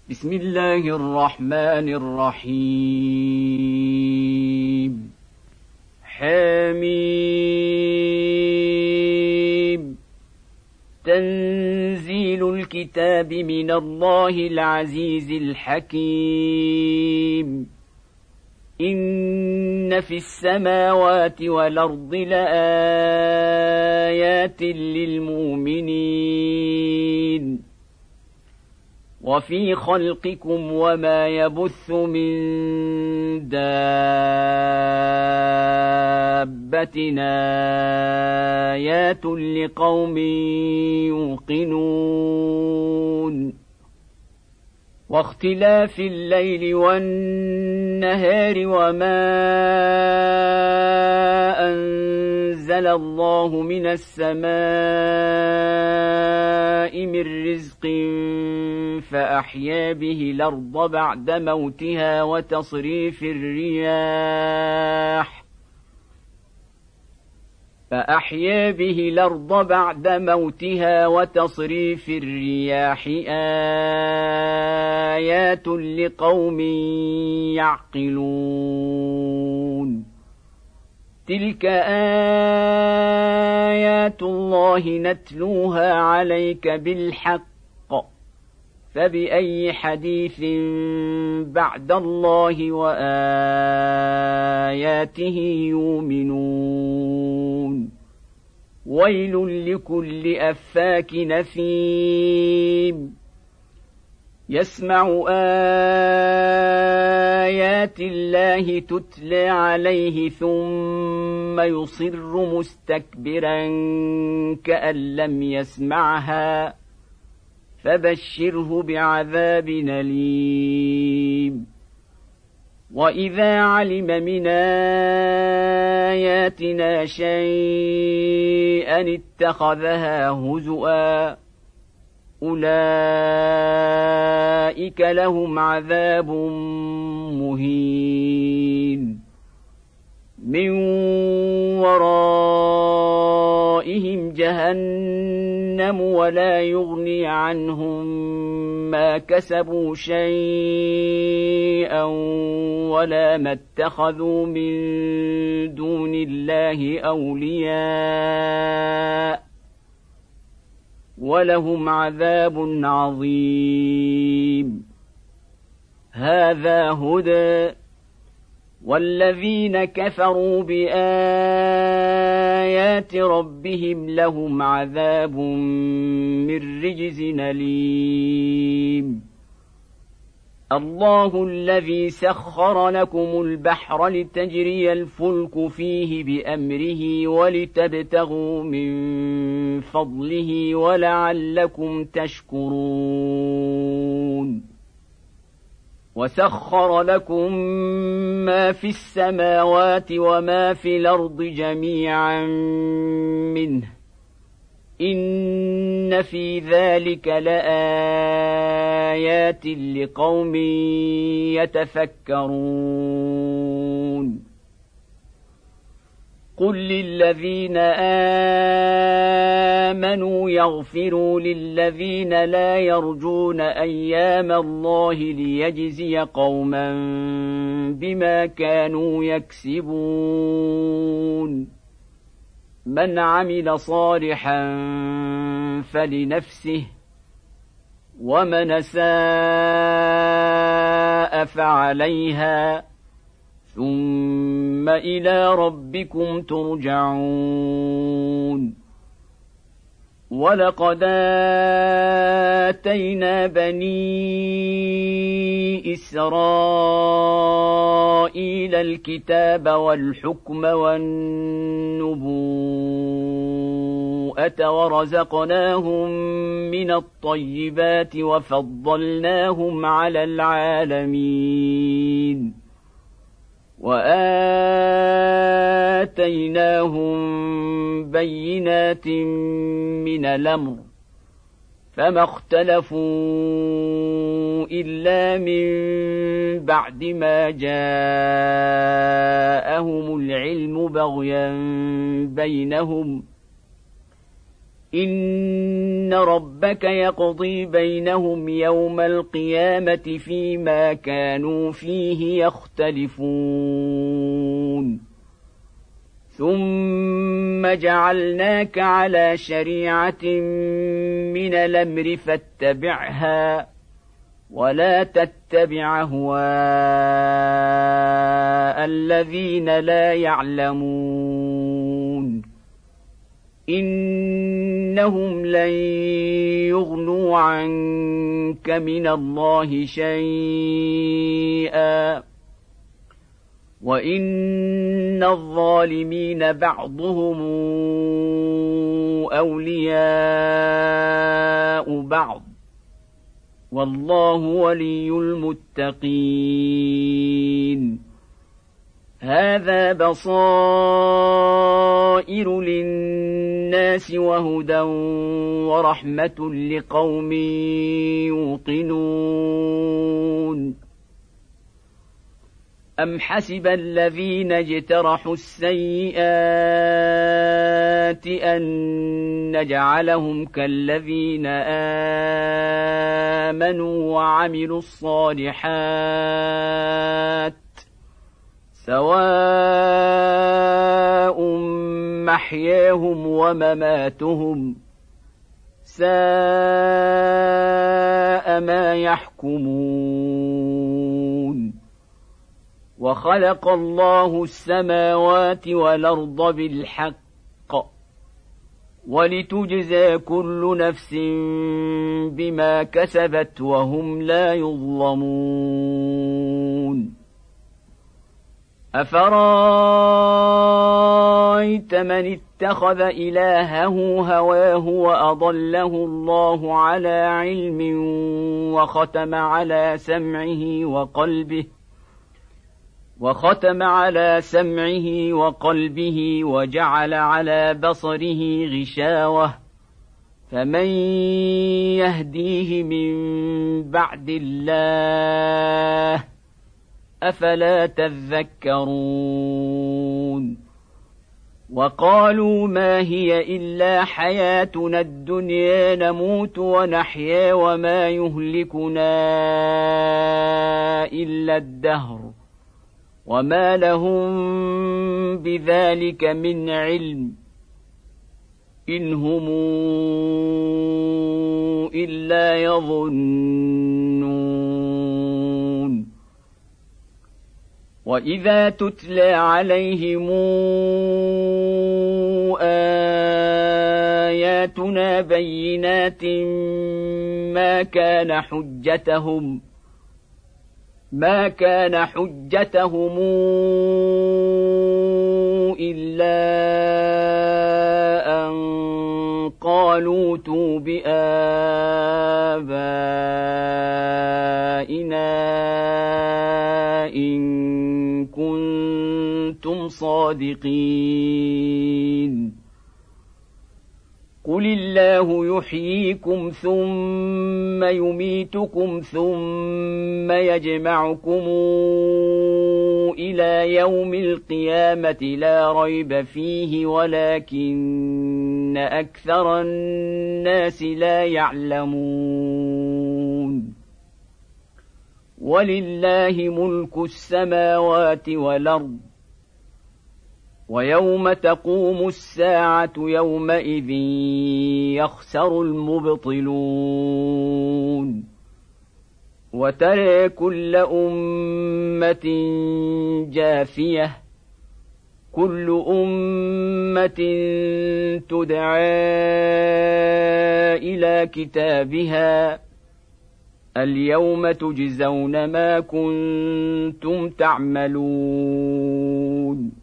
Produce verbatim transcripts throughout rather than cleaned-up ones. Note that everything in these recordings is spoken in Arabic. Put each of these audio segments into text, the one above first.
بسم الله الرحمن الرحيم حميم تنزيل الكتاب من الله العزيز الحكيم إن في السماوات والأرض لآيات للمؤمنين وفي خلقكم وما يبث من دابة آيات لقوم يوقنون واختلاف الليل والنهار وما أنزل الله من السماء من رزق فأحيا به الأرض بعد موتها وتصريف الرياح فأحيا به الأرض بعد موتها وتصريف الرياح آيات لقوم يعقلون تلك آيات الله نتلوها عليك بالحق فبأي حديث بعد الله وآياته يؤمنون ويل لكل أفاك نثيم يسمع آيات الله تتلى عليه ثم يصر مستكبرا كأن لم يسمعها فبشره بعذاب أليم وإذا علم من آياتنا شيئا اتخذها هزؤا أولئك لهم عذاب مهين من ورائهم جهنم ولا يغني عنهم ما كسبوا شيئا ولا ما اتخذوا من دون الله أولياء ولهم عذاب عظيم هذا هدى والذين كفروا بآيات ربهم لهم عذاب من رجز أليم الله الذي سخر لكم البحر لتجري الفلك فيه بأمره ولتبتغوا من فضله ولعلكم تشكرون وسخر لكم ما في السماوات وما في الأرض جميعا منه إن في ذلك لآيات لقوم يتفكرون قل للذين آمنوا يغفروا للذين لا يرجون أيام الله ليجزي قوما بما كانوا يكسبون من عمل صالحا فلنفسه ومن أساء فعليها ثم إلى ربكم ترجعون ولقد آتينا بني إسرائيل الكتاب والحكم والنبوءة ورزقناهم من الطيبات وفضلناهم على العالمين وآتيناهم بينات من الأمر فما اختلفوا إلا من بعد ما جاءهم العلم بغيا بينهم إن ربك يقضي بينهم يوم القيامة فيما كانوا فيه يختلفون ثم جعلناك على شريعة من الأمر فاتبعها ولا تتبع أهواء الذين لا يعلمون إنهم لن يغنوا عنك من الله شيئا وإن الظالمين بعضهم أولياء بعض والله ولي المتقين هذا بصائر للناس وهدى ورحمة لقوم يوقنون أم حسب الذين اجترحوا السيئات أن نجعلهم كالذين آمنوا وعملوا الصالحات سواء محياهم ومماتهم ساء ما يحكمون وخلق الله السماوات والأرض بالحق ولتجزى كل نفس بما كسبت وهم لا يظلمون أفرأيت من اتخذ إلهه هواه وأضله الله على علم وختم على سمعه وقلبه وختم على سمعه وقلبه وجعل على بصره غشاوة فمن يهديه من بعد الله أفلا تذكرون وقالوا ما هي إلا حياتنا الدنيا نموت ونحيا وما يهلكنا إلا الدهر وما لهم بذلك من علم إن هم إلا يظنون وإذا تتلى عليهم آياتنا بينات ما كان حجتهم ما كان حجتهم إلا أن قالوا ائتوا بآبائنا إن كنتم صادقين قل الله يحييكم ثم يميتكم ثم يجمعكم إلى يوم القيامة لا ريب فيه ولكن أكثر الناس لا يعلمون ولله ملك السماوات والأرض ويوم تقوم الساعة يومئذ يخسر المبطلون وترى كل أمة جاثية كل أمة تدعى إلى كتابها اليوم تجزون ما كنتم تعملون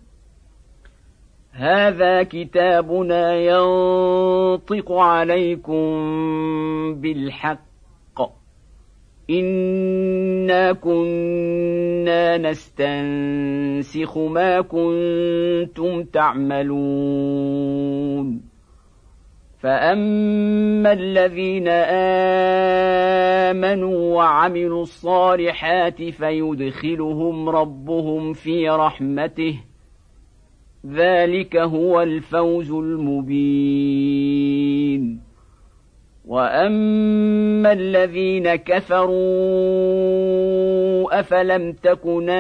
هذا كتابنا ينطق عليكم بالحق إنا كنا نستنسخ ما كنتم تعملون فأما الذين آمنوا وعملوا الصالحات فيدخلهم ربهم في رحمته ذلك هو الفوز المبين. وأما الذين كفروا أفلم تكن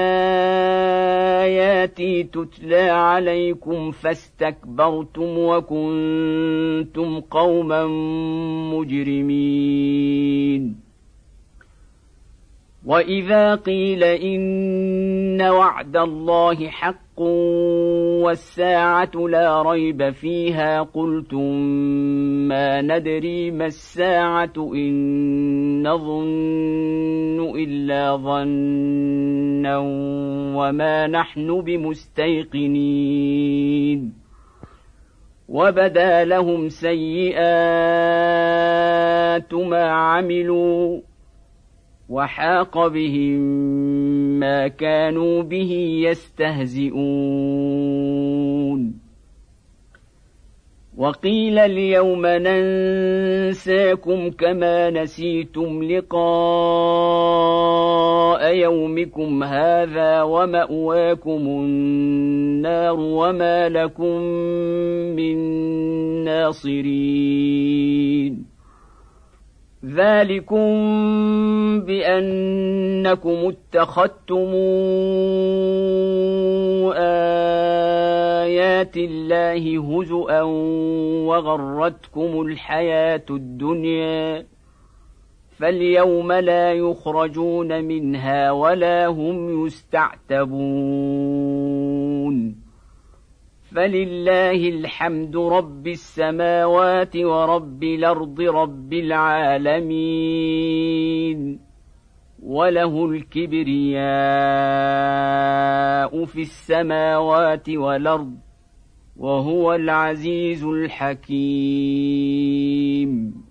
آياتي تتلى عليكم فاستكبرتم وكنتم قوما مجرمين. وإذا قيل إن وعد الله حق والساعة لا ريب فيها قلتم ما ندري ما الساعة إن نظن إلا ظنا وما نحن بمستيقنين. وبدا لهم سيئات ما عملوا وحاق بهم ما كانوا به يستهزئون. وقيل اليوم ننساكم كما نسيتم لقاء يومكم هذا ومأواكم النار وما لكم من ناصرين. ذلكم بأنكم اتخذتم آيات الله هزؤا وغرتكم الحياة الدنيا فاليوم لا يخرجون منها ولا هم يستعتبون. فلله الحمد رب السماوات ورب الأرض رب العالمين وله الكبرياء في السماوات والأرض وهو العزيز الحكيم.